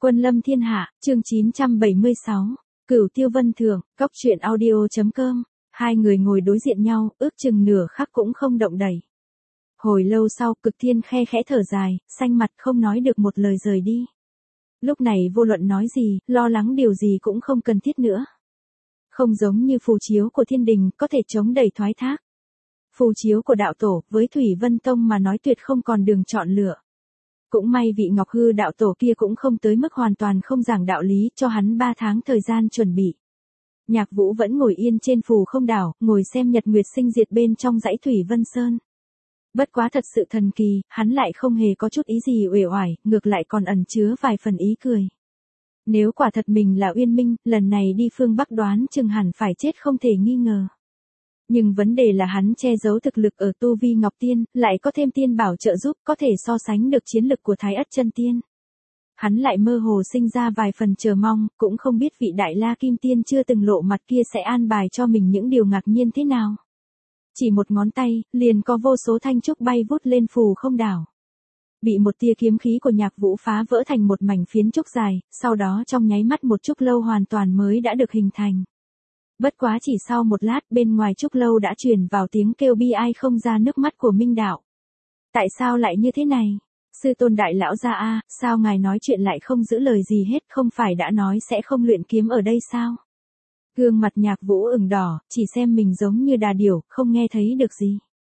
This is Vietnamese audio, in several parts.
Quân lâm thiên hạ, chương 976. Cửu Tiêu Vân Thường, Cóc truyện audio.com. Hai người ngồi đối diện nhau, ước chừng nửa khắc cũng không động đậy. Hồi lâu sau, Cực Thiên khe khẽ thở dài, xanh mặt không nói được một lời rời đi. Lúc này vô luận nói gì, lo lắng điều gì cũng không cần thiết nữa. Không giống như phù chiếu của thiên đình, có thể chống đẩy thoái thác. Phù chiếu của đạo tổ, với Thủy Vân Tông mà nói tuyệt không còn đường chọn lựa. Cũng may vị Ngọc Hư đạo tổ kia cũng không tới mức hoàn toàn không giảng đạo lý, cho hắn 3 tháng thời gian chuẩn bị. Nhạc Vũ vẫn ngồi yên trên phù không đảo, ngồi xem nhật nguyệt sinh diệt bên trong dãy Thủy Vân Sơn. Bất quá thật sự thần kỳ, hắn lại không hề có chút ý gì uể oải, ngược lại còn ẩn chứa vài phần ý cười. Nếu quả thật mình là Uyên Minh, lần này đi phương Bắc đoán chừng hẳn phải chết không thể nghi ngờ. Nhưng vấn đề là hắn che giấu thực lực ở tu vi Ngọc Tiên, lại có thêm tiên bảo trợ giúp, có thể so sánh được chiến lực của Thái Ất Chân Tiên. Hắn lại mơ hồ sinh ra vài phần chờ mong, cũng không biết vị Đại La Kim Tiên chưa từng lộ mặt kia sẽ an bài cho mình những điều ngạc nhiên thế nào. Chỉ một ngón tay, liền có vô số thanh trúc bay vút lên phù không đảo. Bị một tia kiếm khí của Nhạc Vũ phá vỡ thành một mảnh phiến trúc dài, sau đó trong nháy mắt một trúc lâu hoàn toàn mới đã được hình thành. Bất quá chỉ sau một lát, bên ngoài trúc lâu đã truyền vào tiếng kêu bi ai không ra nước mắt của Minh Đạo. Tại sao lại như thế này? Sư tôn đại lão gia a, sao ngài nói chuyện lại không giữ lời gì hết, không phải đã nói sẽ không luyện kiếm ở đây sao? Gương mặt Nhạc Vũ ửng đỏ, chỉ xem mình giống như đà điểu, không nghe thấy được gì.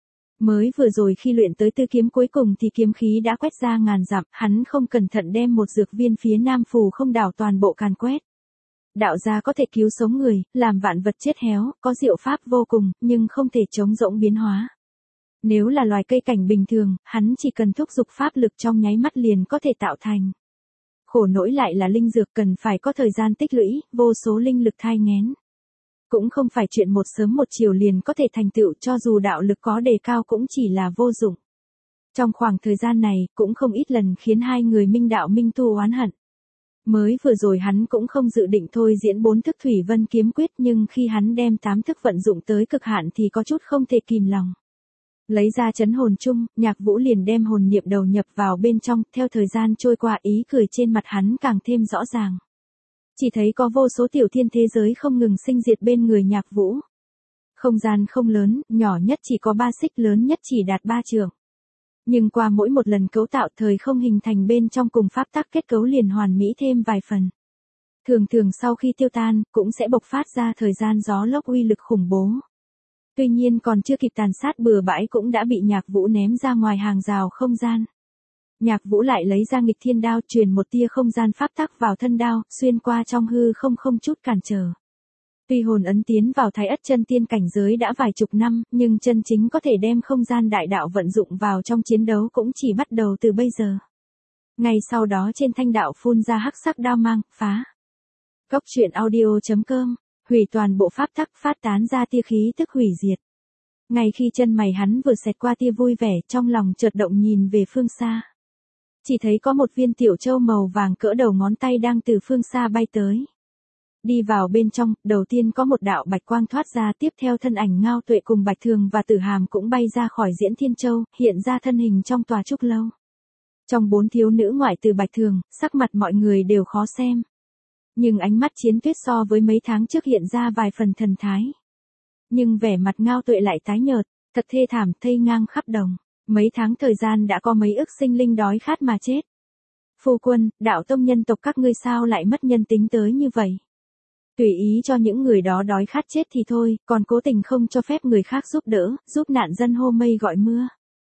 Mới vừa rồi khi luyện tới tư kiếm cuối cùng thì kiếm khí đã quét ra ngàn dặm, hắn không cẩn thận đem một dược viên phía nam phù không đảo toàn bộ càn quét. Đạo gia có thể cứu sống người, làm vạn vật chết héo, có diệu pháp vô cùng, nhưng không thể chống rỗng biến hóa. Nếu là loài cây cảnh bình thường, hắn chỉ cần thúc giục pháp lực trong nháy mắt liền có thể tạo thành. Khổ nỗi lại là linh dược cần phải có thời gian tích lũy, vô số linh lực thai nghén. Cũng không phải chuyện một sớm một chiều liền có thể thành tựu, cho dù đạo lực có đề cao cũng chỉ là vô dụng. Trong khoảng thời gian này, cũng không ít lần khiến hai người Minh Đạo Minh Tu oán hận. Mới vừa rồi hắn cũng không dự định thôi diễn 4 thức Thủy Vân kiếm quyết, nhưng khi hắn đem 8 thức vận dụng tới cực hạn thì có chút không thể kìm lòng. Lấy ra chấn hồn chung, Nhạc Vũ liền đem hồn niệm đầu nhập vào bên trong, theo thời gian trôi qua ý cười trên mặt hắn càng thêm rõ ràng. Chỉ thấy có vô số tiểu thiên thế giới không ngừng sinh diệt bên người Nhạc Vũ. Không gian không lớn, nhỏ nhất chỉ có 3 xích, lớn nhất chỉ đạt 3 trượng. Nhưng qua mỗi một lần cấu tạo thời không hình thành bên trong cùng pháp tắc kết cấu liền hoàn mỹ thêm vài phần. Thường thường sau khi tiêu tan, cũng sẽ bộc phát ra thời gian gió lốc uy lực khủng bố. Tuy nhiên còn chưa kịp tàn sát bừa bãi cũng đã bị Nhạc Vũ ném ra ngoài hàng rào không gian. Nhạc Vũ lại lấy ra nghịch thiên đao, truyền một tia không gian pháp tắc vào thân đao, xuyên qua trong hư không không chút cản trở. Tuy hồn ấn tiến vào Thái Ất Chân Tiên cảnh giới đã vài chục năm, nhưng chân chính có thể đem không gian đại đạo vận dụng vào trong chiến đấu cũng chỉ bắt đầu từ bây giờ. Ngay sau đó trên thanh đạo phun ra hắc sắc đao mang, phá. Cóc truyện audio.com, hủy toàn bộ pháp tắc, phát tán ra tia khí tức hủy diệt. Ngay khi chân mày hắn vừa xẹt qua tia vui vẻ, trong lòng chợt động nhìn về phương xa. Chỉ thấy có một viên tiểu châu màu vàng cỡ đầu ngón tay đang từ phương xa bay tới. Đi vào bên trong, đầu tiên có một đạo bạch quang thoát ra, tiếp theo thân ảnh Ngao Tuệ cùng Bạch Thường và Tử Hàm cũng bay ra khỏi Diễn Thiên Châu, hiện ra thân hình trong tòa trúc lâu. Trong 4 thiếu nữ ngoại trừ Bạch Thường, sắc mặt mọi người đều khó xem. Nhưng ánh mắt Chiến Tuyết so với mấy tháng trước hiện ra vài phần thần thái. Nhưng vẻ mặt Ngao Tuệ lại tái nhợt, thật thê thảm, thây ngang khắp đồng. Mấy tháng thời gian đã có mấy ức sinh linh đói khát mà chết. Phu quân, đạo tông nhân tộc các ngươi sao lại mất nhân tính tới như vậy? Tùy ý cho những người đó đói khát chết thì thôi, còn cố tình không cho phép người khác giúp đỡ, giúp nạn dân hô mây gọi mưa.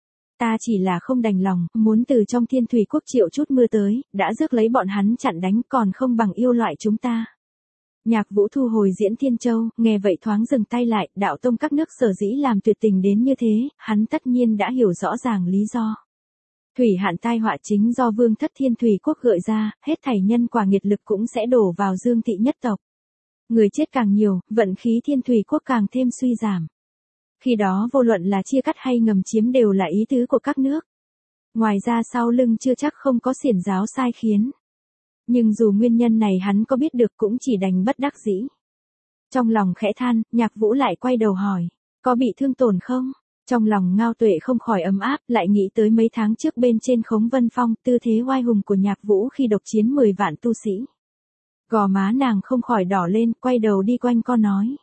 Ta chỉ là không đành lòng, muốn từ trong Thiên Thủy Quốc triệu chút mưa tới, đã rước lấy bọn hắn chặn đánh, còn không bằng yêu loại chúng ta. Nhạc Vũ thu hồi Diễn Thiên Châu, nghe vậy thoáng dừng tay lại, đạo tông các nước sở dĩ làm tuyệt tình đến như thế, hắn tất nhiên đã hiểu rõ ràng lý do. Thủy hạn tai họa chính do Vương Thất Thiên Thủy Quốc gợi ra, hết thảy nhân quả nghiệt lực cũng sẽ đổ vào Dương thị nhất tộc. Người chết càng nhiều, vận khí Thiên Thủy Quốc càng thêm suy giảm. Khi đó vô luận là chia cắt hay ngầm chiếm đều là ý tứ của các nước. Ngoài ra sau lưng chưa chắc không có xiển giáo sai khiến. Nhưng dù nguyên nhân này hắn có biết được cũng chỉ đành bất đắc dĩ. Trong lòng khẽ than, Nhạc Vũ lại quay đầu hỏi, có bị thương tổn không? Trong lòng Ngao Tuệ không khỏi ấm áp, lại nghĩ tới mấy tháng trước bên trên Khống Vân Phong, tư thế oai hùng của Nhạc Vũ khi độc chiến 10 vạn tu sĩ. Gò má nàng không khỏi đỏ lên, quay đầu đi quanh co nói.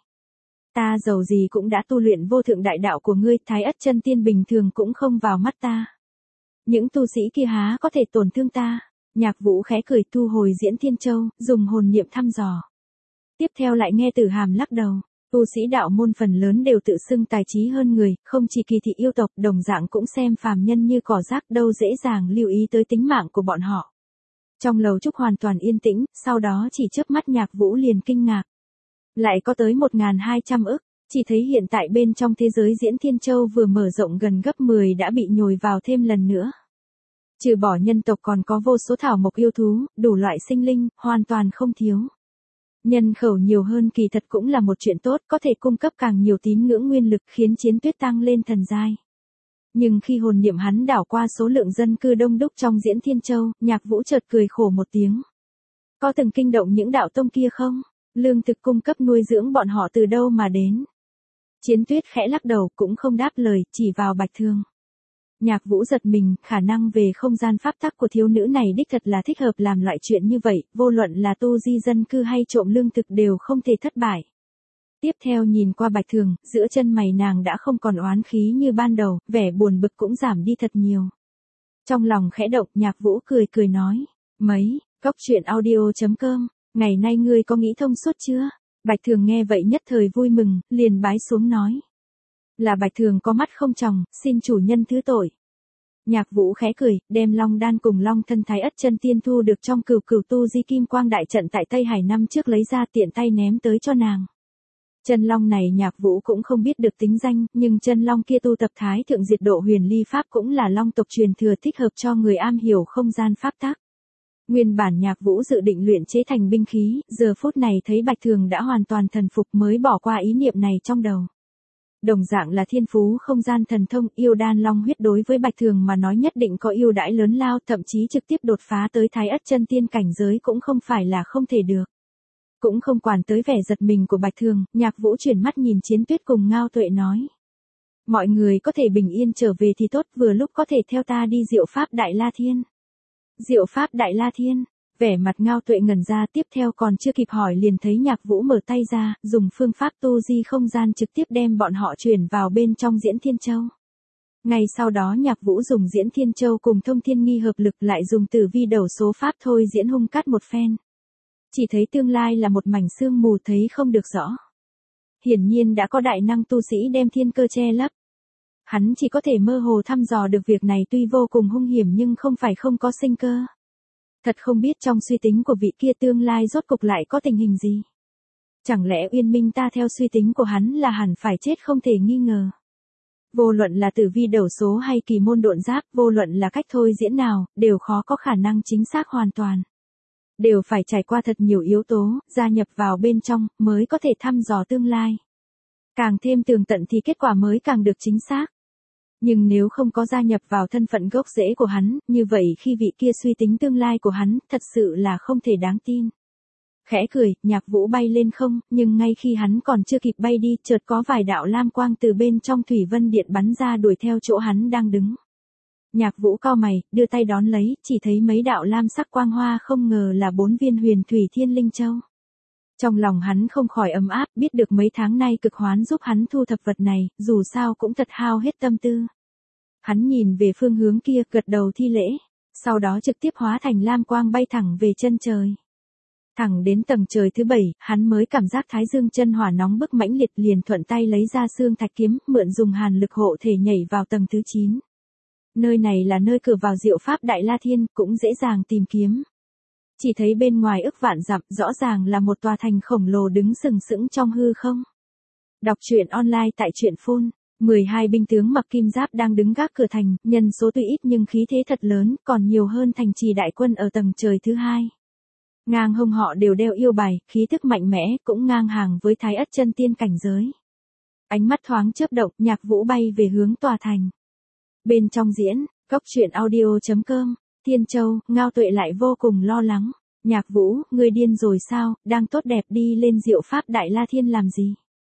Ta dầu gì cũng đã tu luyện vô thượng đại đạo của ngươi, Thái Ất chân tiên bình thường cũng không vào mắt ta. Những tu sĩ kia há có thể tổn thương ta. Nhạc Vũ khẽ cười thu hồi Diễn Thiên Châu, dùng hồn niệm thăm dò. Tiếp theo lại nghe Tử Hàm lắc đầu. Tu sĩ đạo môn phần lớn đều tự xưng tài trí hơn người, không chỉ kỳ thị yêu tộc, đồng dạng cũng xem phàm nhân như cỏ rác, đâu dễ dàng lưu ý tới tính mạng của bọn họ. Trong lầu trúc hoàn toàn yên tĩnh, sau đó chỉ chớp mắt Nhạc Vũ liền kinh ngạc. Lại có tới 1.200 ức, chỉ thấy hiện tại bên trong thế giới Diễn Thiên Châu vừa mở rộng gần gấp 10 đã bị nhồi vào thêm lần nữa. Trừ bỏ nhân tộc còn có vô số thảo mộc yêu thú, đủ loại sinh linh, hoàn toàn không thiếu. Nhân khẩu nhiều hơn kỳ thật cũng là một chuyện tốt, có thể cung cấp càng nhiều tín ngưỡng nguyên lực khiến chiến tuyết tăng lên thần giai. Nhưng khi hồn niệm hắn đảo qua số lượng dân cư đông đúc trong Diễn Thiên Châu, Nhạc Vũ chợt cười khổ một tiếng. Có từng kinh động những đạo tông kia không? Lương thực cung cấp nuôi dưỡng bọn họ từ đâu mà đến? Chiến tuyết khẽ lắc đầu cũng không đáp lời, chỉ vào Bạch Thường. Nhạc Vũ giật mình, khả năng về không gian pháp tắc của thiếu nữ này đích thật là thích hợp làm loại chuyện như vậy, vô luận là tu di dân cư hay trộm lương thực đều không thể thất bại. Tiếp theo nhìn qua Bạch Thường, giữa chân mày nàng đã không còn oán khí như ban đầu, vẻ buồn bực cũng giảm đi thật nhiều. Trong lòng khẽ động, Nhạc Vũ cười cười nói, Cóc truyện audio.com, ngày nay ngươi có nghĩ thông suốt chưa? Bạch Thường nghe vậy nhất thời vui mừng, liền bái xuống nói. Là Bạch Thường có mắt không tròng, xin chủ nhân thứ tội. Nhạc Vũ khẽ cười, đem Long Đan cùng Long Thân Thái Ất chân tiên thu được trong Cửu Cửu Tu Di Kim Quang đại trận tại Tây Hải năm trước lấy ra tiện tay ném tới cho nàng. Chân long này Nhạc Vũ cũng không biết được tính danh, nhưng chân long kia tu tập Thái Thượng Diệt Độ Huyền Ly Pháp cũng là long tộc truyền thừa thích hợp cho người am hiểu không gian pháp tắc. Nguyên bản Nhạc Vũ dự định luyện chế thành binh khí, giờ phút này thấy Bạch Thường đã hoàn toàn thần phục mới bỏ qua ý niệm này trong đầu. Đồng dạng là thiên phú không gian thần thông, yêu đan long huyết đối với Bạch Thường mà nói nhất định có ưu đãi lớn lao, thậm chí trực tiếp đột phá tới Thái Ất chân tiên cảnh giới cũng không phải là không thể được. Cũng không quản tới vẻ giật mình của Bạch Thường, Nhạc Vũ chuyển mắt nhìn Chiến Tuyết cùng Ngao Tuệ nói. Mọi người có thể bình yên trở về thì tốt, vừa lúc có thể theo ta đi Diệu Pháp Đại La Thiên. Diệu Pháp Đại La Thiên, vẻ mặt Ngao Tuệ ngẩn ra, tiếp theo còn chưa kịp hỏi liền thấy Nhạc Vũ mở tay ra, dùng phương pháp tu di không gian trực tiếp đem bọn họ chuyển vào bên trong Diễn Thiên Châu. Ngay sau đó Nhạc Vũ dùng Diễn Thiên Châu cùng Thông Thiên Nghi hợp lực lại dùng tử vi đầu số pháp thôi diễn hung cắt một phen. Chỉ thấy tương lai là một mảnh sương mù thấy không được rõ. Hiển nhiên đã có đại năng tu sĩ đem thiên cơ che lấp. Hắn chỉ có thể mơ hồ thăm dò được việc này tuy vô cùng hung hiểm nhưng không phải không có sinh cơ. Thật không biết trong suy tính của vị kia tương lai rốt cục lại có tình hình gì. Chẳng lẽ Uyên Minh ta theo suy tính của hắn là hẳn phải chết không thể nghi ngờ. Vô luận là tử vi đầu số hay kỳ môn độn giáp, vô luận là cách thôi diễn nào, đều khó có khả năng chính xác hoàn toàn. Đều phải trải qua thật nhiều yếu tố, gia nhập vào bên trong, mới có thể thăm dò tương lai. Càng thêm tường tận thì kết quả mới càng được chính xác. Nhưng nếu không có gia nhập vào thân phận gốc rễ của hắn, như vậy khi vị kia suy tính tương lai của hắn, thật sự là không thể đáng tin. Khẽ cười, Nhạc Vũ bay lên không, nhưng ngay khi hắn còn chưa kịp bay đi, chợt có vài đạo lam quang từ bên trong Thủy Vân Điện bắn ra đuổi theo chỗ hắn đang đứng. Nhạc Vũ cau mày, đưa tay đón lấy, chỉ thấy mấy đạo lam sắc quang hoa không ngờ là 4 viên Huyền Thủy Thiên Linh Châu. Trong lòng hắn không khỏi ấm áp, biết được mấy tháng nay cực hoán giúp hắn thu thập vật này, dù sao cũng thật hao hết tâm tư. Hắn nhìn về phương hướng kia, gật đầu thi lễ, sau đó trực tiếp hóa thành lam quang bay thẳng về chân trời. Thẳng đến tầng trời thứ 7, hắn mới cảm giác thái dương chân hỏa nóng bức mãnh liệt, liền thuận tay lấy ra xương thạch kiếm, mượn dùng hàn lực hộ thể nhảy vào tầng thứ 9. Nơi này là nơi cửa vào Diệu Pháp Đại La Thiên, cũng dễ dàng tìm kiếm. Chỉ thấy bên ngoài ức vạn dặm, rõ ràng là một tòa thành khổng lồ đứng sừng sững trong hư không. Đọc truyện online tại truyện phun. 12 binh tướng mặc kim giáp đang đứng gác cửa thành, nhân số tuy ít nhưng khí thế thật lớn, còn nhiều hơn thành trì đại quân ở tầng trời thứ 2. Ngang hông họ đều đeo yêu bài, khí thức mạnh mẽ, cũng ngang hàng với Thái Ất chân tiên cảnh giới. Ánh mắt thoáng chớp động, Nhạc Vũ bay về hướng tòa thành. Bên trong diễn, Cóc truyện audio.com, Thiên Châu, Ngao Tuệ lại vô cùng lo lắng. Nhạc Vũ, ngươi điên rồi sao, đang tốt đẹp đi lên Diệu Pháp Đại La Thiên làm gì?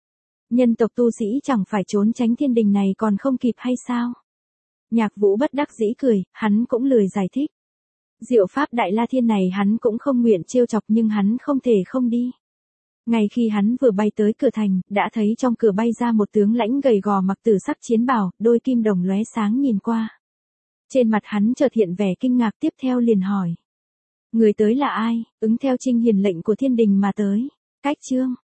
Nhân tộc tu sĩ chẳng phải trốn tránh thiên đình này còn không kịp hay sao? Nhạc Vũ bất đắc dĩ cười, hắn cũng lười giải thích. Diệu pháp Đại La Thiên này hắn cũng không nguyện trêu chọc nhưng hắn không thể không đi. Ngay khi hắn vừa bay tới cửa thành, đã thấy trong cửa bay ra một tướng lãnh gầy gò mặc tử sắc chiến bào, đôi kim đồng lóe sáng nhìn qua. Trên mặt hắn chợt hiện vẻ kinh ngạc, tiếp theo liền hỏi. Người tới là ai? Ứng theo Trinh Hiền lệnh của thiên đình mà tới. Cách Chương.